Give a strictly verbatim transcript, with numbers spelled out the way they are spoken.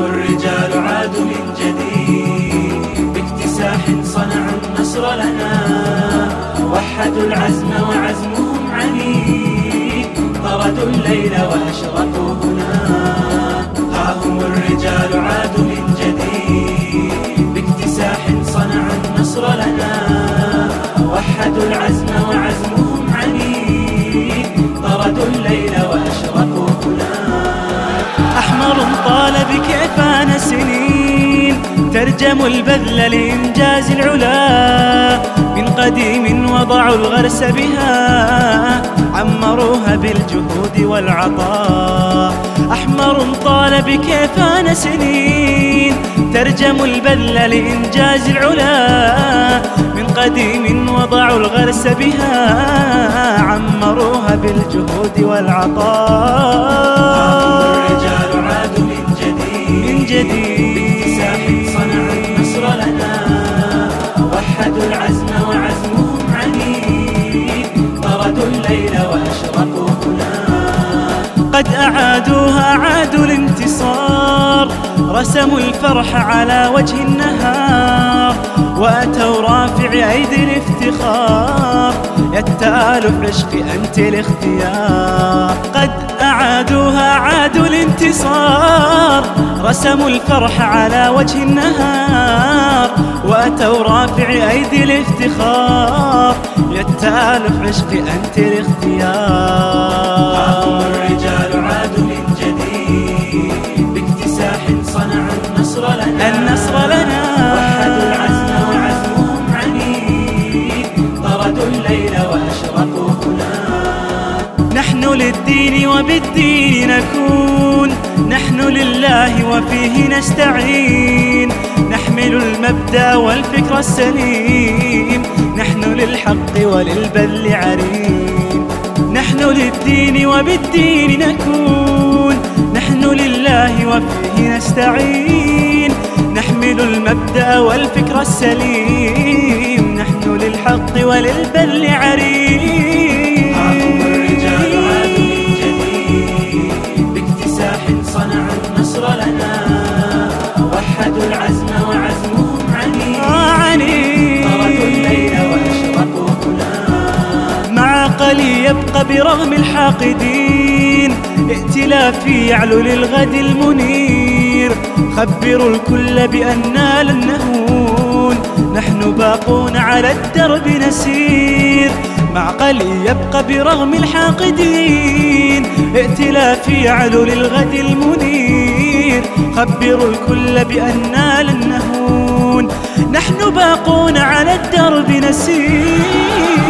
الرجال عادوا من جديد، باكتساح صنعوا النصر لنا، وحدوا العزم وعزمهم عنيد، طردوا الليل وأشرقوا هنا. ها هم الرجال عادوا من جديد، باكتساح صنعوا النصر لنا، وحدوا العزم وعزمهم عنيد، طردوا الليل وأشرقوا هنا. أحمر طال بكيفان سنين، ترجموا البذل لإنجاز العلا، من قديم وضعوا الغرس بها، عمروها بالجهود والعطاء. أحمر طال بكيفان سنين، ترجموا البذل لإنجاز العلا، من قديم وضعوا الغرس بها، عمروها بالجهود والعطاء. الرجال عادوا من جديد، من جديد باكتساح صنعوا النصر لنا، وحدوا العزم وعزمهم عنيد، طردوا الليل وأشرقوا هنا. قد أعادوها عادوا الانتصار، رسموا الفرح على وجه النهار، وأتوا رافع أيدي الافتخار، يا التآلف عشقي أنت الاختيار. قد أعادوها عادوا الانتصار، رسموا الفرح على وجه النهار، وأتوا رافع أيدي الافتخار، يا التآلف عشقي أنت الاختيار. الرجال عادوا من جديد، باكتساح صنعوا النصر لنا، النصر لنا، وحدوا العزم وعزمهم عنيد، طردوا الليل وأشرقوا هنا. نحن للدين وبالدين نكون، نحن لله وفيه نستعين، نحمل المبدأ والفكر السليم، نحن للحق وللبذل عرين. نحن للدين وبالدين نكون، نحن لله وفيه نستعين، نحمل المبدأ والفكر السليم، نحن للحق وللبذل عرين. ها هم الرجال عادوا من جديد، باكتساح صنعوا النصر لنا، وحدوا العزم وعزمهم عنيد، طردوا الليل وأشرقوا هنا. مع عقلي يبقى برغم الحاقدين، ائتلافي يعلو للغد المنير، خبروا الكل بأننا لن نهون، نحن باقون على الدرب نسير. معقلي يبقى برغم الحاقدين، ائتلافي يعلو للغد المنير، خبروا الكل بأننا لن نهون، نحن باقون على الدرب نسير.